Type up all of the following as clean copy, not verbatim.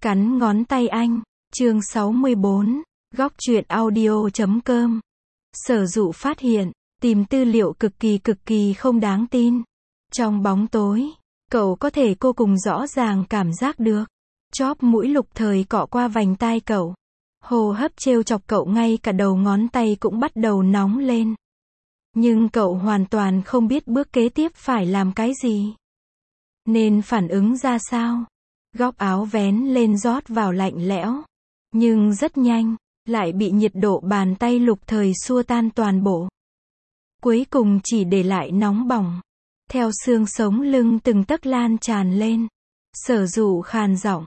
Cắn ngón tay anh. Chương 64. Góc truyện audio.com. Sở Dụ phát hiện, tìm tư liệu cực kỳ không đáng tin. Trong bóng tối, cậu có thể vô cùng rõ ràng cảm giác được. Chóp mũi Lục Thời cọ qua vành tai cậu. Hô hấp trêu chọc cậu, ngay cả đầu ngón tay cũng bắt đầu nóng lên. Nhưng cậu hoàn toàn không biết bước kế tiếp phải làm cái gì. Nên phản ứng ra sao. Góc áo vén lên rót vào lạnh lẽo. Nhưng rất nhanh, lại bị nhiệt độ bàn tay Lục Thời xua tan toàn bộ. Cuối cùng chỉ để lại nóng bỏng. Theo xương sống lưng từng tấc lan tràn lên. Sở Dụ khàn giọng,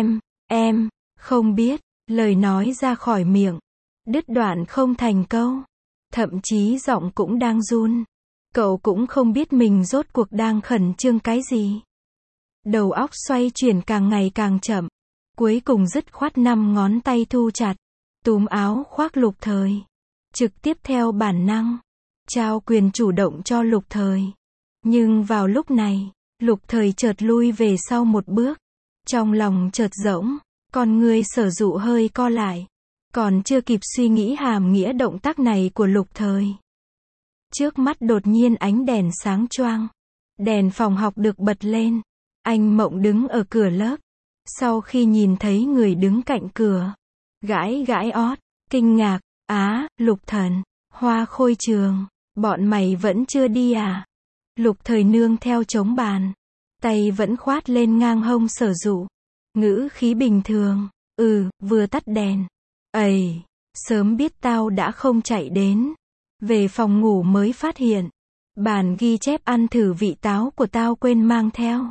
em, không biết, lời nói ra khỏi miệng. Đứt đoạn không thành câu. Thậm chí giọng cũng đang run. Cậu cũng không biết mình rốt cuộc đang khẩn trương cái gì. Đầu óc xoay chuyển càng ngày càng chậm. Cuối cùng dứt khoát 5 ngón tay thu chặt. Túm áo khoác Lục Thời. Trực tiếp theo bản năng. Trao quyền chủ động cho Lục Thời. Nhưng vào lúc này, Lục Thời chợt lui về sau một bước. Trong lòng chợt rỗng. Con người Sở Dụ hơi co lại. Còn chưa kịp suy nghĩ hàm nghĩa động tác này của Lục Thời. Trước mắt đột nhiên ánh đèn sáng choang. Đèn phòng học được bật lên. Anh Mộng đứng ở cửa lớp. Sau khi nhìn thấy người đứng cạnh cửa, gãi ót, kinh ngạc, Lục Thần, Hoa Khôi Trường, bọn mày vẫn chưa đi à? Lục Thời nương theo chống bàn, tay vẫn khoát lên ngang hông Sở Dụ, ngữ khí bình thường, vừa tắt đèn. Ầy, sớm biết tao đã không chạy đến. Về phòng ngủ mới phát hiện, bản ghi chép ăn thử vị táo của tao quên mang theo.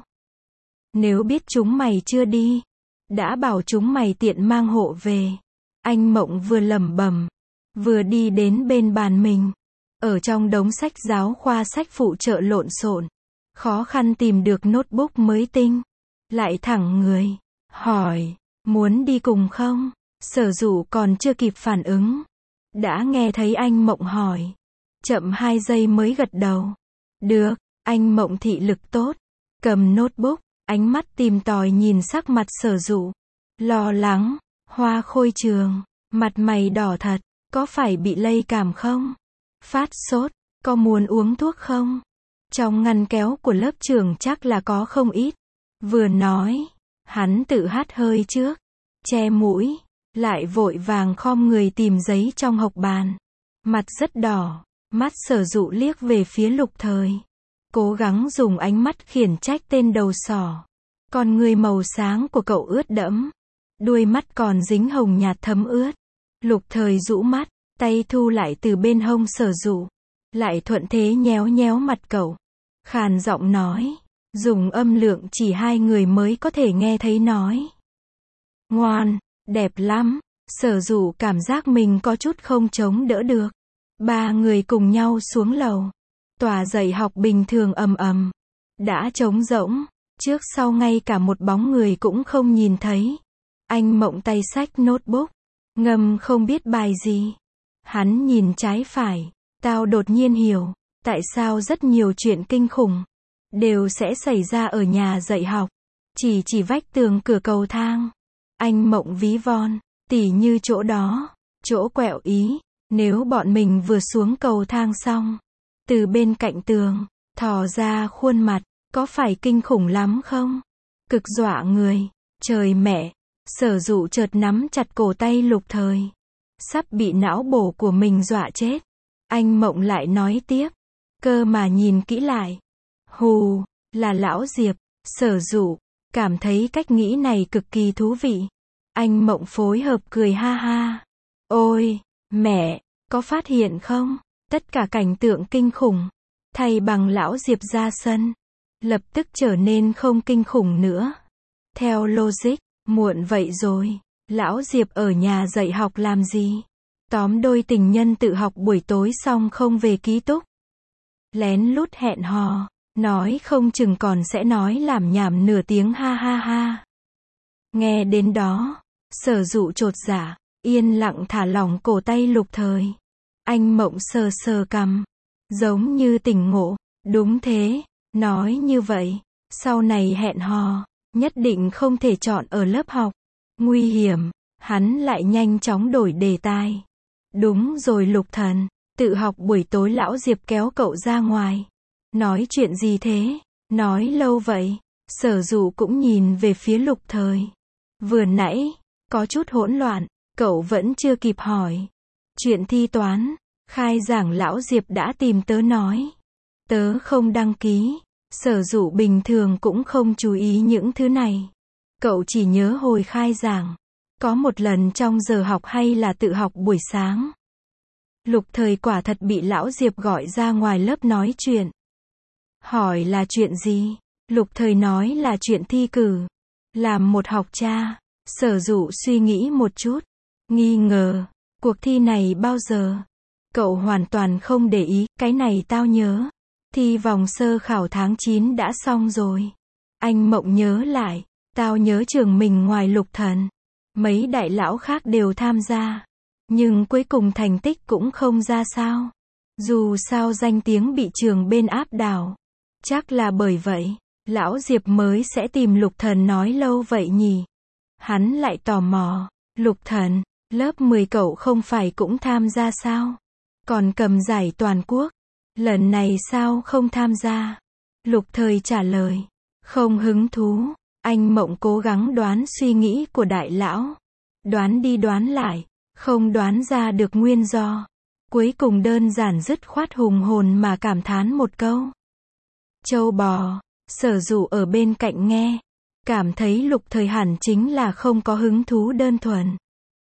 Nếu biết chúng mày chưa đi, đã bảo chúng mày tiện mang hộ về. Anh Mộng vừa lẩm bẩm, vừa đi đến bên bàn mình. Ở trong đống sách giáo khoa, sách phụ trợ lộn xộn, khó khăn tìm được notebook mới tinh. Lại thẳng người, hỏi, muốn đi cùng không? Sở Dụ còn chưa kịp phản ứng, đã nghe thấy anh Mộng hỏi. Chậm 2 giây mới gật đầu. Được, anh Mộng thị lực tốt, cầm notebook. Ánh mắt tìm tòi nhìn sắc mặt Sở Dụ. Lo lắng, Hoa Khôi Trường, mặt mày đỏ thật, có phải bị lây cảm không? Phát sốt, có muốn uống thuốc không? Trong ngăn kéo của lớp trưởng chắc là có không ít. Vừa nói, hắn tự hắt hơi trước, che mũi, lại vội vàng khom người tìm giấy trong hộc bàn. Mặt rất đỏ, mắt Sở Dụ liếc về phía Lục Thời. Cố gắng dùng ánh mắt khiển trách tên đầu sỏ. Con người màu sáng của cậu ướt đẫm. Đuôi mắt còn dính hồng nhạt thấm ướt. Lục Thời rũ mắt, tay thu lại từ bên hông Sở Dụ. Lại thuận thế nhéo mặt cậu. Khàn giọng nói. Dùng âm lượng chỉ 2 người mới có thể nghe thấy nói. Ngoan, đẹp lắm. Sở Dụ cảm giác mình có chút không chống đỡ được. 3 người cùng nhau xuống lầu. Tòa dạy học bình thường ầm, đã trống rỗng, trước sau ngay cả một bóng người cũng không nhìn thấy. Anh Mộng tay xách notebook, ngâm không biết bài gì. Hắn nhìn trái phải, tao đột nhiên hiểu, tại sao rất nhiều chuyện kinh khủng, đều sẽ xảy ra ở nhà dạy học. Chỉ vách tường cửa cầu thang. Anh Mộng ví von, tỉ như chỗ đó, chỗ quẹo ý, nếu bọn mình vừa xuống cầu thang xong. Từ bên cạnh tường, thò ra khuôn mặt, có phải kinh khủng lắm không? Cực dọa người. Trời mẹ, Sở Dụ chợt nắm chặt cổ tay Lục Thời. Sắp bị não bổ của mình dọa chết. Anh Mộng lại nói tiếp. Cơ mà nhìn kỹ lại. Hù, là lão Diệp. Sở Dụ, cảm thấy cách nghĩ này cực kỳ thú vị. Anh Mộng phối hợp cười ha ha. Ôi, mẹ, có phát hiện không? Tất cả cảnh tượng kinh khủng, thay bằng lão Diệp ra sân, lập tức trở nên không kinh khủng nữa. Theo logic, muộn vậy rồi, lão Diệp ở nhà dạy học làm gì? Tóm đôi tình nhân tự học buổi tối xong không về ký túc. Lén lút hẹn hò, nói không chừng còn sẽ nói làm nhảm nửa tiếng ha ha ha. Nghe đến đó, Sở Dụ chột dạ, yên lặng thả lỏng cổ tay Lục Thời. Anh Mộng sờ cằm, giống như tỉnh ngộ. Đúng thế, nói như vậy, sau này hẹn hò, nhất định không thể chọn ở lớp học. Nguy hiểm, hắn lại nhanh chóng đổi đề tài. Đúng rồi Lục Thần, tự học buổi tối lão Diệp kéo cậu ra ngoài. Nói chuyện gì thế? Nói lâu vậy. Sở Dụ cũng nhìn về phía Lục Thời. Vừa nãy, có chút hỗn loạn, cậu vẫn chưa kịp hỏi. Chuyện thi toán, khai giảng lão Diệp đã tìm tớ nói. Tớ không đăng ký. Sở Dụ bình thường cũng không chú ý những thứ này. Cậu chỉ nhớ hồi khai giảng. Có một lần trong giờ học hay là tự học buổi sáng. Lục Thời quả thật bị lão Diệp gọi ra ngoài lớp nói chuyện. Hỏi là chuyện gì? Lục Thời nói là chuyện thi cử. Làm một học cha. Sở Dụ suy nghĩ một chút. Nghi ngờ. Cuộc thi này bao giờ? Cậu hoàn toàn không để ý. Cái này tao nhớ. Thi vòng sơ khảo tháng 9 đã xong rồi. Anh Mộng nhớ lại. Tao nhớ trường mình ngoài Lục Thần. Mấy đại lão khác đều tham gia. Nhưng cuối cùng thành tích cũng không ra sao. Dù sao danh tiếng bị trường bên áp đảo. Chắc là bởi vậy, lão Diệp mới sẽ tìm Lục Thần nói lâu vậy nhỉ. Hắn lại tò mò. Lục Thần, lớp 10 cậu không phải cũng tham gia sao? Còn cầm giải toàn quốc. Lần này sao không tham gia? Lục Thời trả lời. Không hứng thú. Anh Mộng cố gắng đoán suy nghĩ của đại lão. Đoán đi đoán lại. Không đoán ra được nguyên do. Cuối cùng đơn giản dứt khoát hùng hồn mà cảm thán một câu. Châu bò. Sở Dụ ở bên cạnh nghe. Cảm thấy Lục Thời hẳn chính là không có hứng thú đơn thuần.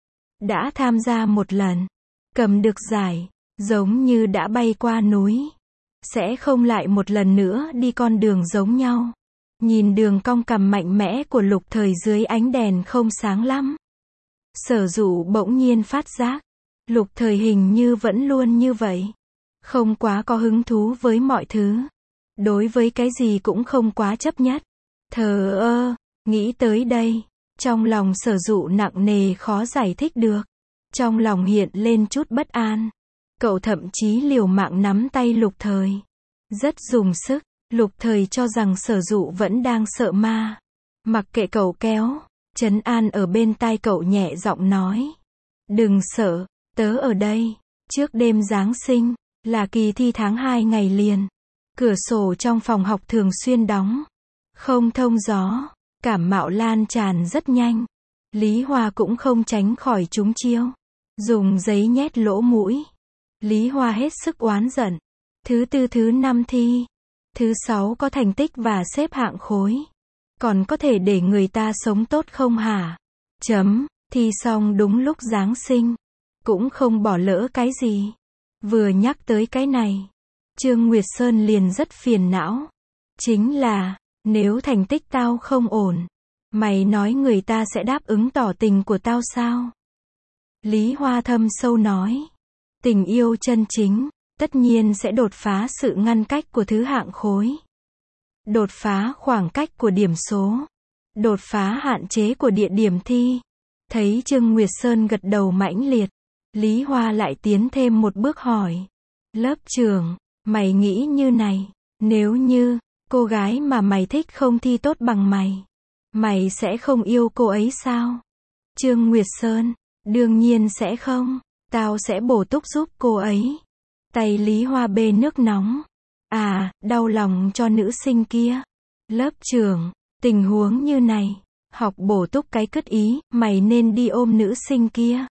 Đã tham gia một lần. Cầm được giải. Giống như đã bay qua núi. Sẽ không lại một lần nữa đi con đường giống nhau. Nhìn đường cong cằm mạnh mẽ của Lục Thời dưới ánh đèn không sáng lắm. Sở Dụ bỗng nhiên phát giác. Lục Thời hình như vẫn luôn như vậy. Không quá có hứng thú với mọi thứ. Đối với cái gì cũng không quá chấp nhất. Thờ ơ, nghĩ tới đây. Trong lòng Sở Dụ nặng nề khó giải thích được. Trong lòng hiện lên chút bất an. Cậu thậm chí liều mạng nắm tay Lục Thời. Rất dùng sức. Lục Thời cho rằng Sở Dụ vẫn đang sợ ma. Mặc kệ cậu kéo. Trấn an ở bên tai cậu nhẹ giọng nói. Đừng sợ, tớ ở đây. Trước đêm Giáng sinh, là kỳ thi tháng 2 ngày liền. Cửa sổ trong phòng học thường xuyên đóng. Không thông gió. Cảm mạo lan tràn rất nhanh. Lý Hoa cũng không tránh khỏi trúng chiêu. Dùng giấy nhét lỗ mũi. Lý Hoa hết sức oán giận. Thứ 4 thứ 5 thi. Thứ 6 có thành tích và xếp hạng khối. Còn có thể để người ta sống tốt không hả? Thi xong đúng lúc Giáng sinh. Cũng không bỏ lỡ cái gì. Vừa nhắc tới cái này. Trương Nguyệt Sơn liền rất phiền não. Chính là, nếu thành tích tao không ổn. Mày nói người ta sẽ đáp ứng tỏ tình của tao sao? Lý Hoa thâm sâu nói. Tình yêu chân chính, tất nhiên sẽ đột phá sự ngăn cách của thứ hạng khối. Đột phá khoảng cách của điểm số. Đột phá hạn chế của địa điểm thi. Thấy Trương Nguyệt Sơn gật đầu mãnh liệt. Lý Hoa lại tiến thêm một bước hỏi. Lớp trưởng, mày nghĩ như này. Nếu như, cô gái mà mày thích không thi tốt bằng mày. Mày sẽ không yêu cô ấy sao? Trương Nguyệt Sơn, đương nhiên sẽ không. Tao sẽ bổ túc giúp cô ấy. Tay Lý Hoa bê nước nóng. À, đau lòng cho nữ sinh kia. Lớp trưởng, tình huống như này. Học bổ túc cái cứt ý, mày nên đi ôm nữ sinh kia.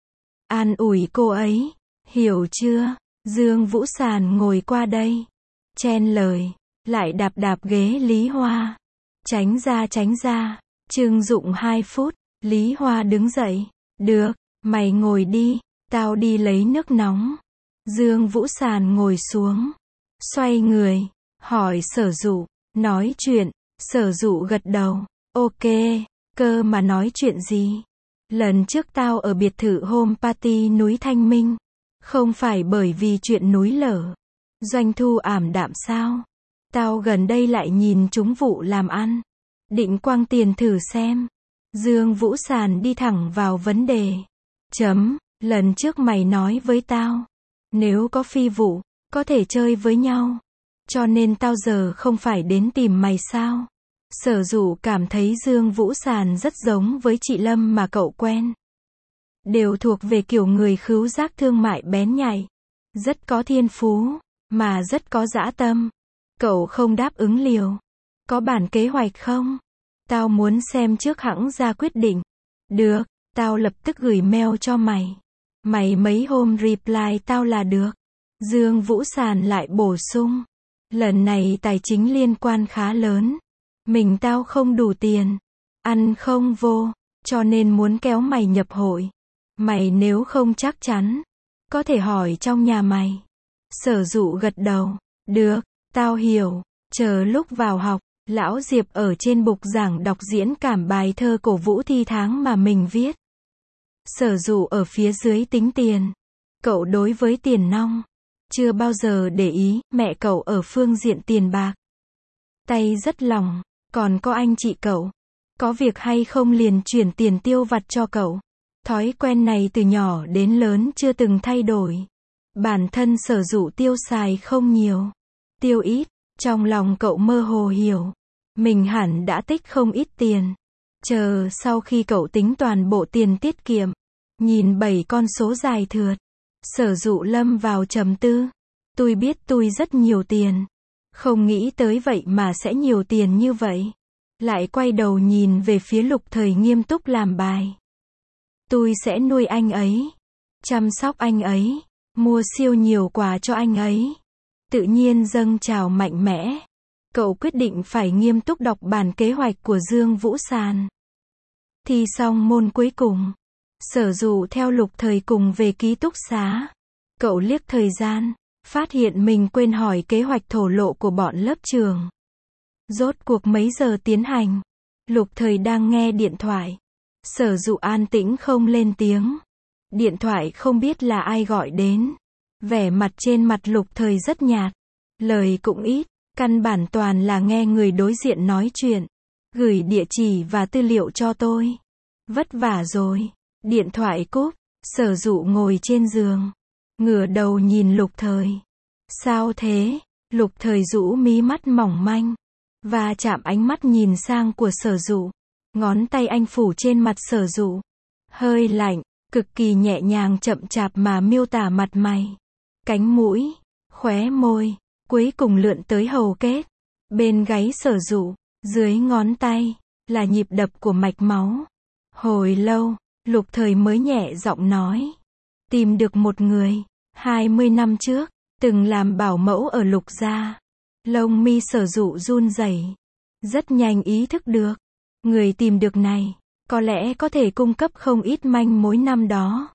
An ủi cô ấy. Hiểu chưa? Dương Vũ Sàn ngồi qua đây. Chen lời. Lại đạp đạp ghế Lý Hoa. Tránh ra. Chưng dụng 2 phút. Lý Hoa đứng dậy. Được, mày ngồi đi. Tao đi lấy nước nóng. Dương Vũ Sàn ngồi xuống. Xoay người. Hỏi Sở Dụ. Nói chuyện. Sở Dụ gật đầu. Ok. Cơ mà nói chuyện gì? Lần trước tao ở biệt thự home party núi Thanh Minh. Không phải bởi vì chuyện núi lở. Doanh thu ảm đạm sao? Tao gần đây lại nhìn chúng vụ làm ăn. Định quăng tiền thử xem. Dương Vũ Sàn đi thẳng vào vấn đề. Lần trước mày nói với tao. Nếu có phi vụ, có thể chơi với nhau. Cho nên tao giờ không phải đến tìm mày sao? Sở Dụ cảm thấy Dương Vũ Sàn rất giống với chị Lâm mà cậu quen. Đều thuộc về kiểu người khứu giác thương mại bén nhạy. Rất có thiên phú, mà rất có dã tâm. Cậu không đáp ứng liều. Có bản kế hoạch không? Tao muốn xem trước hẵng ra quyết định. Được, tao lập tức gửi mail cho mày. Mày mấy hôm reply tao là được. Dương Vũ Sàn lại bổ sung. Lần này tài chính liên quan khá lớn. Mình tao không đủ tiền. Ăn không vô. Cho nên muốn kéo mày nhập hội. Mày nếu không chắc chắn. Có thể hỏi trong nhà mày. Sở Dụ gật đầu. Được, tao hiểu. Chờ lúc vào học, Lão Diệp ở trên bục giảng đọc diễn cảm bài thơ cổ vũ thi tháng mà mình viết. Sở Dụ ở phía dưới tính tiền. Cậu đối với tiền nong chưa bao giờ để ý, mẹ cậu ở phương diện tiền bạc. Tay rất lỏng, còn có anh chị cậu. Có việc hay không liền chuyển tiền tiêu vặt cho cậu. Thói quen này từ nhỏ đến lớn chưa từng thay đổi. Bản thân Sở Dụ tiêu xài không nhiều. Tiêu ít, trong lòng cậu mơ hồ hiểu. Mình hẳn đã tích không ít tiền. Chờ sau khi cậu tính toàn bộ tiền tiết kiệm. Nhìn 7 con số dài thượt. Sở Dụ lâm vào trầm tư. Tôi biết tôi rất nhiều tiền. Không nghĩ tới vậy mà sẽ nhiều tiền như vậy. Lại quay đầu nhìn về phía Lục Thời nghiêm túc làm bài. Tôi sẽ nuôi anh ấy. Chăm sóc anh ấy. Mua siêu nhiều quà cho anh ấy. Tự nhiên dâng trào mạnh mẽ. Cậu quyết định phải nghiêm túc đọc bản kế hoạch của Dương Vũ Sàn. Thi xong môn cuối cùng. Sở Dụ theo Lục Thời cùng về ký túc xá. Cậu liếc thời gian. Phát hiện mình quên hỏi kế hoạch thổ lộ của bọn lớp trường. Rốt cuộc mấy giờ tiến hành? Lục Thời đang nghe điện thoại. Sở Dụ an tĩnh không lên tiếng. Điện thoại không biết là ai gọi đến. Vẻ mặt trên mặt Lục Thời rất nhạt. Lời cũng ít. Căn bản toàn là nghe người đối diện nói chuyện. Gửi địa chỉ và tư liệu cho tôi. Vất vả rồi. Điện thoại cúp. Sở Dụ ngồi trên giường. Ngửa đầu nhìn Lục Thời. Sao thế? Lục Thời rũ mí mắt mỏng manh. Và chạm ánh mắt nhìn sang của Sở Dụ. Ngón tay anh phủ trên mặt Sở Dụ. Hơi lạnh, cực kỳ nhẹ nhàng chậm chạp mà miêu tả mặt mày. Cánh mũi, khóe môi, cuối cùng lượn tới hầu kết. Bên gáy Sở Dụ, dưới ngón tay, là nhịp đập của mạch máu. Hồi lâu, Lục Thời mới nhẹ giọng nói. Tìm được một người, 20 năm trước, từng làm bảo mẫu ở Lục gia. Lông mi Sở Dụ run rẩy. Rất nhanh ý thức được. Người tìm được này, có lẽ có thể cung cấp không ít manh mối năm đó.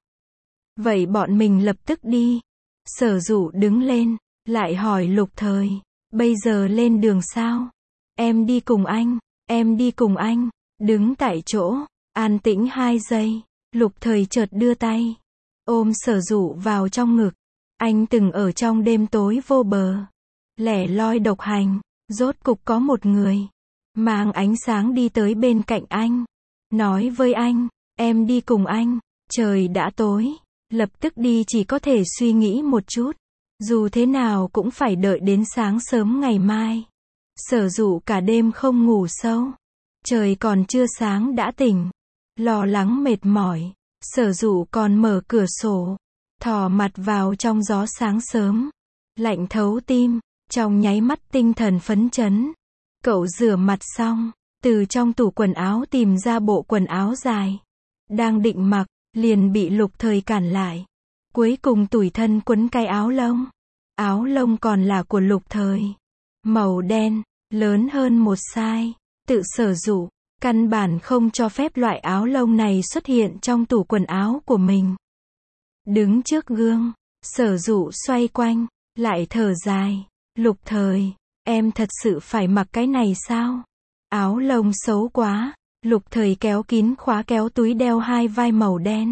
Vậy bọn mình lập tức đi. Sở Dụ đứng lên, lại hỏi Lục Thời. Bây giờ lên đường sao? Em đi cùng anh. Em đi cùng anh. Đứng tại chỗ, an tĩnh 2 giây. Lục Thời chợt đưa tay. Ôm Sở Dụ vào trong ngực. Anh từng ở trong đêm tối vô bờ. Lẻ loi độc hành. Rốt cục có một người. Mang ánh sáng đi tới bên cạnh anh. Nói với anh. Em đi cùng anh. Trời đã tối. Lập tức đi chỉ có thể suy nghĩ một chút. Dù thế nào cũng phải đợi đến sáng sớm ngày mai. Sở Dụ cả đêm không ngủ sâu. Trời còn chưa sáng đã tỉnh. Lo lắng mệt mỏi. Sở Dụ còn mở cửa sổ. Thò mặt vào trong gió sáng sớm. Lạnh thấu tim. Trong nháy mắt tinh thần phấn chấn. Cậu rửa mặt xong. Từ trong tủ quần áo tìm ra bộ quần áo dài. Đang định mặc. Liền bị Lục Thời cản lại. Cuối cùng tủi thân quấn cái áo lông. Áo lông còn là của Lục Thời. Màu đen. Lớn hơn một size. Tự Sở Dụ. Căn bản không cho phép loại áo lông này xuất hiện trong tủ quần áo của mình. Đứng trước gương. Sở Dụ xoay quanh. Lại thở dài. Lục Thời. Em thật sự phải mặc cái này sao? Áo lông xấu quá. Lục Thời kéo kín khóa kéo túi đeo 2 vai màu đen.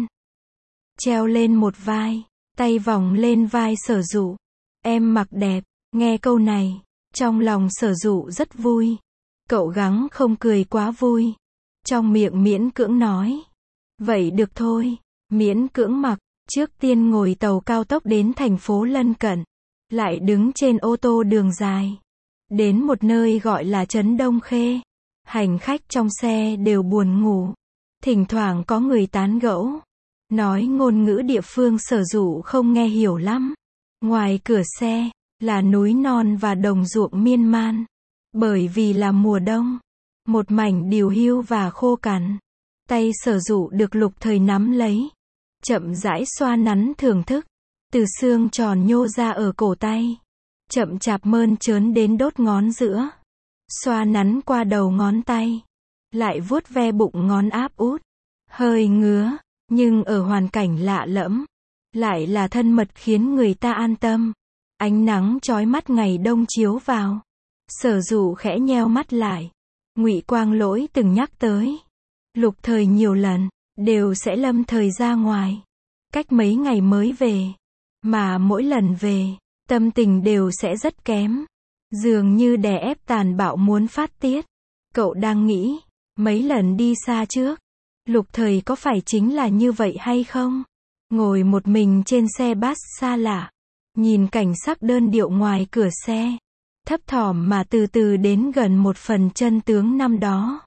Treo lên một vai. Tay vòng lên vai Sở Dụ. Em mặc đẹp. Nghe câu này. Trong lòng Sở Dụ rất vui. Cậu gắng không cười quá vui. Trong miệng miễn cưỡng nói. Vậy được thôi. Miễn cưỡng mặc. Trước tiên ngồi tàu cao tốc đến thành phố lân cận. Lại đứng trên ô tô đường dài. Đến một nơi gọi là Trấn Đông Khê. Hành khách trong xe đều buồn ngủ. Thỉnh thoảng có người tán gẫu. Nói ngôn ngữ địa phương Sở Dụ không nghe hiểu lắm. Ngoài cửa xe, là núi non và đồng ruộng miên man. Bởi vì là mùa đông. Một mảnh điều hưu và khô cằn. Tay Sở Dụ được Lục Thời nắm lấy. Chậm rãi xoa nắn thưởng thức. Từ xương tròn nhô ra ở cổ tay. Chậm chạp mơn trớn đến đốt ngón giữa. Xoa nắn qua đầu ngón tay. Lại vuốt ve bụng ngón áp út. Hơi ngứa, nhưng ở hoàn cảnh lạ lẫm. Lại là thân mật khiến người ta an tâm. Ánh nắng chói mắt ngày đông chiếu vào. Sở Dụ khẽ nheo mắt lại. Ngụy Quang Lỗi từng nhắc tới. Lục Thời nhiều lần, đều sẽ lâm thời ra ngoài. Cách mấy ngày mới về. Mà mỗi lần về, tâm tình đều sẽ rất kém. Dường như đè ép tàn bạo muốn phát tiết. Cậu đang nghĩ, mấy lần đi xa trước, Lục Thời có phải chính là như vậy hay không? Ngồi một mình trên xe bus xa lạ, nhìn cảnh sắc đơn điệu ngoài cửa xe, thấp thỏm mà từ từ đến gần một phần chân tướng năm đó.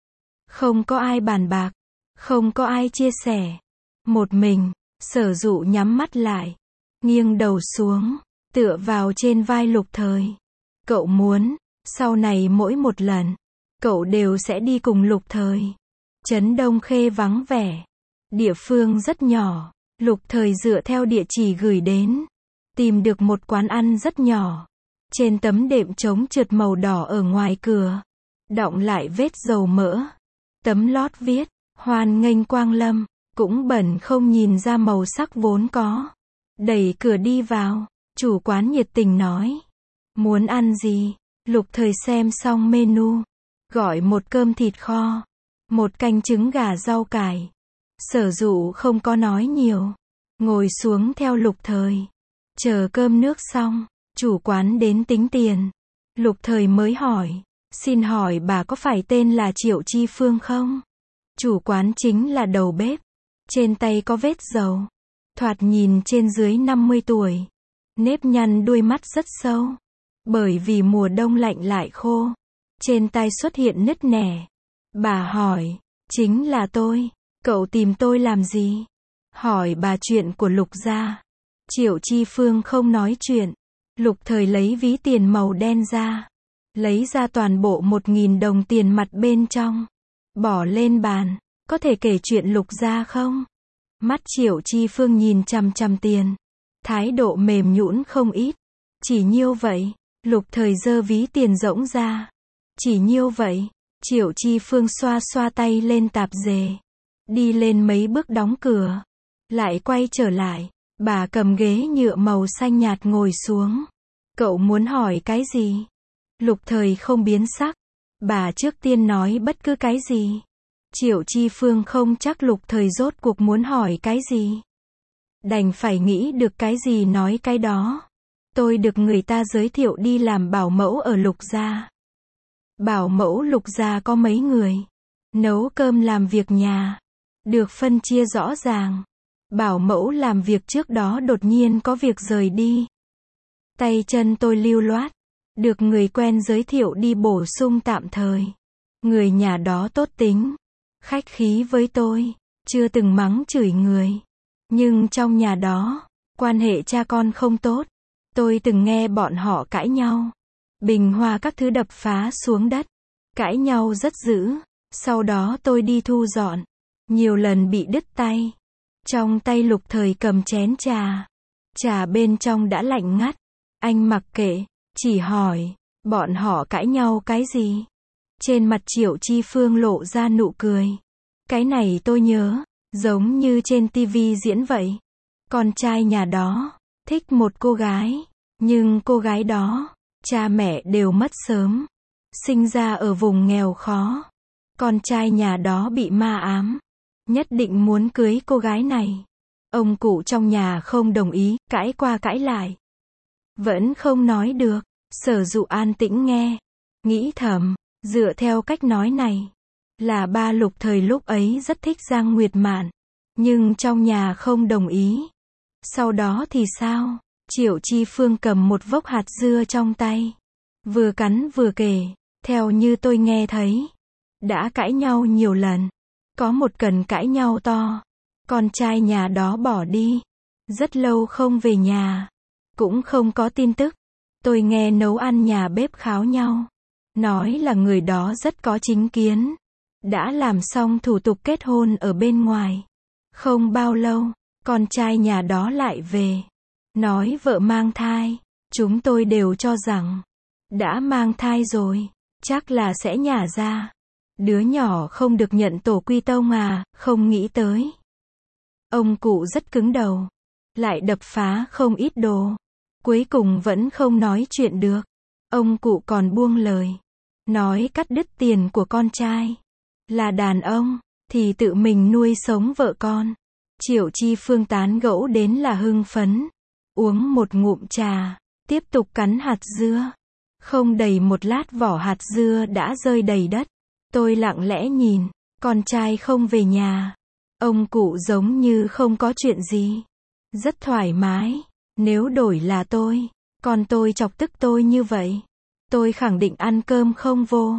Không có ai bàn bạc, không có ai chia sẻ. Một mình, Sở Dụ nhắm mắt lại, nghiêng đầu xuống, tựa vào trên vai Lục Thời. Cậu muốn, sau này mỗi một lần, cậu đều sẽ đi cùng Lục Thời. Trấn Đông Khê vắng vẻ. Địa phương rất nhỏ. Lục Thời dựa theo địa chỉ gửi đến. Tìm được một quán ăn rất nhỏ. Trên tấm đệm trống trượt màu đỏ ở ngoài cửa. Đọng lại vết dầu mỡ. Tấm lót viết, hoan nghênh Quang Lâm. Cũng bẩn không nhìn ra màu sắc vốn có. Đẩy cửa đi vào. Chủ quán nhiệt tình nói. Muốn ăn gì? Lục Thời xem xong menu. Gọi một cơm thịt kho. Một canh trứng gà rau cải. Sở Dụ không có nói nhiều. Ngồi xuống theo Lục Thời. Chờ cơm nước xong, chủ quán đến tính tiền. Lục Thời mới hỏi. Xin hỏi bà có phải tên là Triệu Chi Phương không? Chủ quán chính là đầu bếp. Trên tay có vết dầu. Thoạt nhìn trên dưới 50 tuổi. Nếp nhăn đuôi mắt rất sâu. Bởi vì mùa đông lạnh lại khô. Trên tay xuất hiện nứt nẻ. Bà hỏi, chính là tôi. Cậu tìm tôi làm gì? Hỏi bà chuyện của Lục gia. Triệu Chi Phương không nói chuyện. Lục Thời lấy ví tiền màu đen ra. Lấy ra toàn bộ 1.000 đồng tiền mặt bên trong. Bỏ lên bàn. Có thể kể chuyện Lục gia không? Mắt Triệu Chi Phương nhìn chằm chằm tiền. Thái độ mềm nhũn không ít. Chỉ nhiêu vậy? Lục Thời giơ ví tiền rỗng ra. Chỉ nhiêu vậy? Triệu Chi Phương xoa xoa tay lên tạp dề. Đi lên mấy bước đóng cửa. Lại quay trở lại. Bà cầm ghế nhựa màu xanh nhạt ngồi xuống. Cậu muốn hỏi cái gì? Lục Thời không biến sắc. Bà trước tiên nói bất cứ cái gì. Triệu Chi Phương không chắc Lục Thời rốt cuộc muốn hỏi cái gì. Đành phải nghĩ được cái gì nói cái đó. Tôi được người ta giới thiệu đi làm bảo mẫu ở Lục gia. Bảo mẫu Lục gia có mấy người. Nấu cơm làm việc nhà. Được phân chia rõ ràng. Bảo mẫu làm việc trước đó đột nhiên có việc rời đi. Tay chân tôi lưu loát. Được người quen giới thiệu đi bổ sung tạm thời. Người nhà đó tốt tính. Khách khí với tôi. Chưa từng mắng chửi người. Nhưng trong nhà đó, quan hệ cha con không tốt. Tôi từng nghe bọn họ cãi nhau. Bình hoa các thứ đập phá xuống đất. Cãi nhau rất dữ. Sau đó tôi đi thu dọn. Nhiều lần bị đứt tay. Trong tay Lục Thời cầm chén trà. Trà bên trong đã lạnh ngắt. Anh mặc kệ. Chỉ hỏi. Bọn họ cãi nhau cái gì? Trên mặt Triệu Chi Phương lộ ra nụ cười. Cái này tôi nhớ. Giống như trên tivi diễn vậy. Con trai nhà đó. Thích một cô gái. Nhưng cô gái đó. Cha mẹ đều mất sớm. Sinh ra ở vùng nghèo khó. Con trai nhà đó bị ma ám. Nhất định muốn cưới cô gái này. Ông cụ trong nhà không đồng ý, cãi qua cãi lại. Vẫn không nói được. Sở Dụ an tĩnh nghe. Nghĩ thầm, dựa theo cách nói này. Là ba Lục Thời lúc ấy rất thích Giang Nguyệt Mạn. Nhưng trong nhà không đồng ý. Sau đó thì sao? Triệu Chi Phương cầm một vốc hạt dưa trong tay. Vừa cắn vừa kể. Theo như tôi nghe thấy. đã cãi nhau nhiều lần. Có một lần cãi nhau to. Con trai nhà đó bỏ đi. Rất lâu không về nhà. Cũng không có tin tức. Tôi nghe nấu ăn nhà bếp kháo nhau. Nói là người đó rất có chính kiến. Đã làm xong thủ tục kết hôn ở bên ngoài. Không bao lâu, con trai nhà đó lại về. Nói vợ mang thai. Chúng tôi đều cho rằng, đã mang thai rồi, chắc là sẽ nhả ra. Đứa nhỏ không được nhận tổ quy tông à, không nghĩ tới. Ông cụ rất cứng đầu. Lại đập phá không ít đồ. Cuối cùng vẫn không nói chuyện được. Ông cụ còn buông lời. Nói cắt đứt tiền của con trai. Là đàn ông, thì tự mình nuôi sống vợ con. Triệu Chi Phương tán gẫu đến là hưng phấn. Uống một ngụm trà, tiếp tục cắn hạt dưa. Không đầy một lát vỏ hạt dưa đã rơi đầy đất. Tôi lặng lẽ nhìn, con trai không về nhà. Ông cụ giống như không có chuyện gì. Rất thoải mái. Nếu đổi là tôi, con tôi chọc tức tôi như vậy, tôi khẳng định ăn cơm không vô.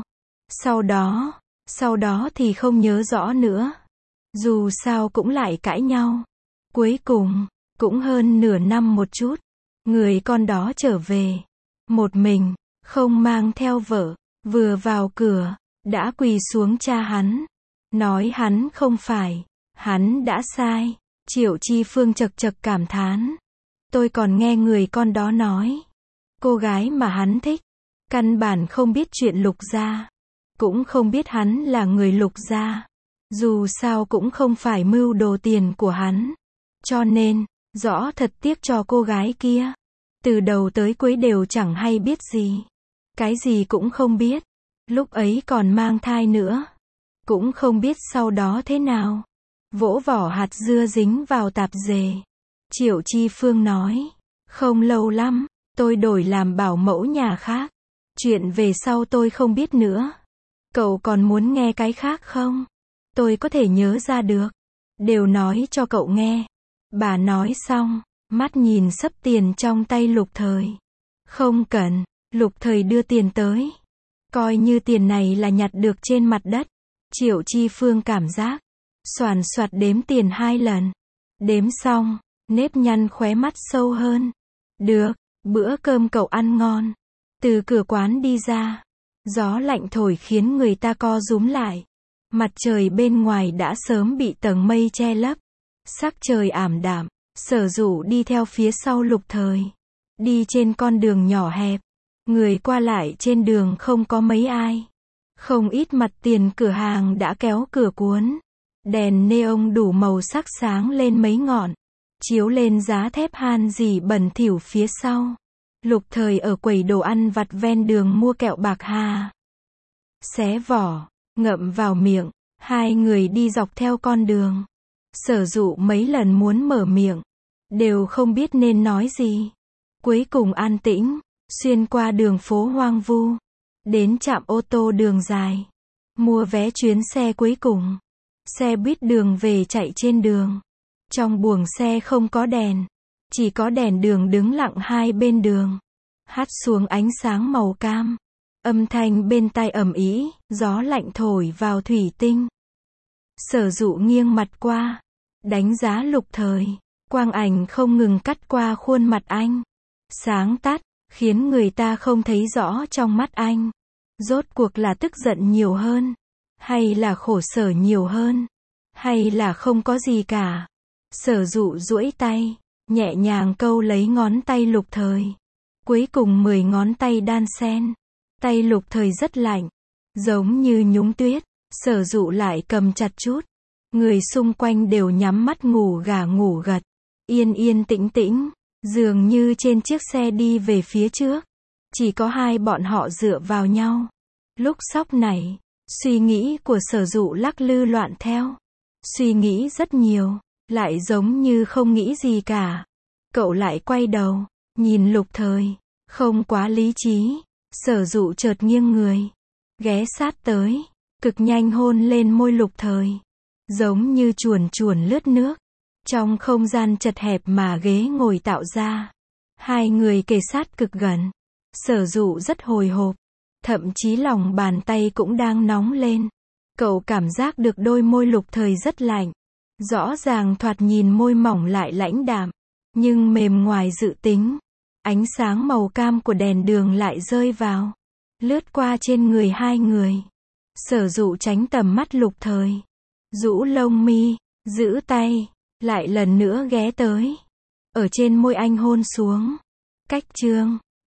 Sau đó thì không nhớ rõ nữa. Dù sao cũng lại cãi nhau. Cuối cùng, cũng hơn nửa năm một chút, người con đó trở về. Một mình, không mang theo vợ, vừa vào cửa, đã quỳ xuống cha hắn. Nói hắn không phải, hắn đã sai. Triệu Chi Phương chật chật cảm thán. Tôi còn nghe người con đó nói, cô gái mà hắn thích, căn bản không biết chuyện Lục gia. Cũng không biết hắn là người Lục gia. Dù sao cũng không phải mưu đồ tiền của hắn. Cho nên, rõ thật tiếc cho cô gái kia. Từ đầu tới cuối đều chẳng hay biết gì. Cái gì cũng không biết. Lúc ấy còn mang thai nữa. Cũng không biết sau đó thế nào. Vỗ vỏ hạt dưa dính vào tạp dề. Triệu Chi Phương nói, không lâu lắm, tôi đổi làm bảo mẫu nhà khác. Chuyện về sau tôi không biết nữa. Cậu còn muốn nghe cái khác không? Tôi có thể nhớ ra được. Đều nói cho cậu nghe. Bà nói xong, mắt nhìn xấp tiền trong tay Lục Thời. Không cần, Lục Thời đưa tiền tới. Coi như tiền này là nhặt được trên mặt đất. Triệu Chi Phương cảm giác, xoàn xoạt đếm tiền 2 lần. Đếm xong, nếp nhăn khóe mắt sâu hơn. Được, bữa cơm cậu ăn ngon. Từ cửa quán đi ra, gió lạnh thổi khiến người ta co rúm lại. Mặt trời bên ngoài đã sớm bị tầng mây che lấp. Sắc trời ảm đạm. Sở Dụ đi theo phía sau Lục Thời. Đi trên con đường nhỏ hẹp. Người qua lại trên đường không có mấy ai. Không ít mặt tiền cửa hàng đã kéo cửa cuốn. Đèn neon đủ màu sắc sáng lên mấy ngọn. Chiếu lên giá thép han rỉ bẩn thỉu phía sau. Lục Thời ở quầy đồ ăn vặt ven đường mua kẹo bạc hà. Xé vỏ, ngậm vào miệng. Hai người đi dọc theo con đường. Sở Dụ mấy lần muốn mở miệng, đều không biết nên nói gì. Cuối cùng an tĩnh, xuyên qua đường phố hoang vu, đến trạm ô tô đường dài. Mua vé chuyến xe cuối cùng. Xe buýt đường về chạy trên đường. Trong buồng xe không có đèn. Chỉ có đèn đường đứng lặng hai bên đường. Hắt xuống ánh sáng màu cam. Âm thanh bên tai ầm ĩ, gió lạnh thổi vào thủy tinh. Sở Dụ nghiêng mặt qua, đánh giá Lục Thời. Quang ảnh không ngừng cắt qua khuôn mặt anh. Sáng tắt, khiến người ta không thấy rõ trong mắt anh. Rốt cuộc là tức giận nhiều hơn, hay là khổ sở nhiều hơn, hay là không có gì cả. Sở Dụ duỗi tay, nhẹ nhàng câu lấy ngón tay Lục Thời. Cuối cùng 10 ngón tay đan xen. Tay Lục Thời rất lạnh, giống như nhúng tuyết. Sở Dụ lại cầm chặt chút. Người xung quanh đều nhắm mắt ngủ gà ngủ gật. Yên yên tĩnh tĩnh, dường như trên chiếc xe đi về phía trước. Chỉ có hai bọn họ dựa vào nhau. Lúc sóc này, suy nghĩ của Sở Dụ lắc lư loạn theo. Suy nghĩ rất nhiều, lại giống như không nghĩ gì cả. Cậu lại quay đầu, nhìn Lục Thời, không quá lý trí. Sở Dụ chợt nghiêng người, ghé sát tới, cực nhanh hôn lên môi Lục Thời. Giống như chuồn chuồn lướt nước. Trong không gian chật hẹp mà ghế ngồi tạo ra. Hai người kề sát cực gần. Sở Dụ rất hồi hộp. Thậm chí lòng bàn tay cũng đang nóng lên. Cậu cảm giác được đôi môi Lục Thời rất lạnh. Rõ ràng thoạt nhìn môi mỏng lại lãnh đạm, nhưng mềm ngoài dự tính. Ánh sáng màu cam của đèn đường lại rơi vào, lướt qua trên người hai người. Sở Dụ tránh tầm mắt Lục Thời, rũ lông mi, giữ tay, lại lần nữa ghé tới. Ở trên môi anh hôn xuống. Cách chương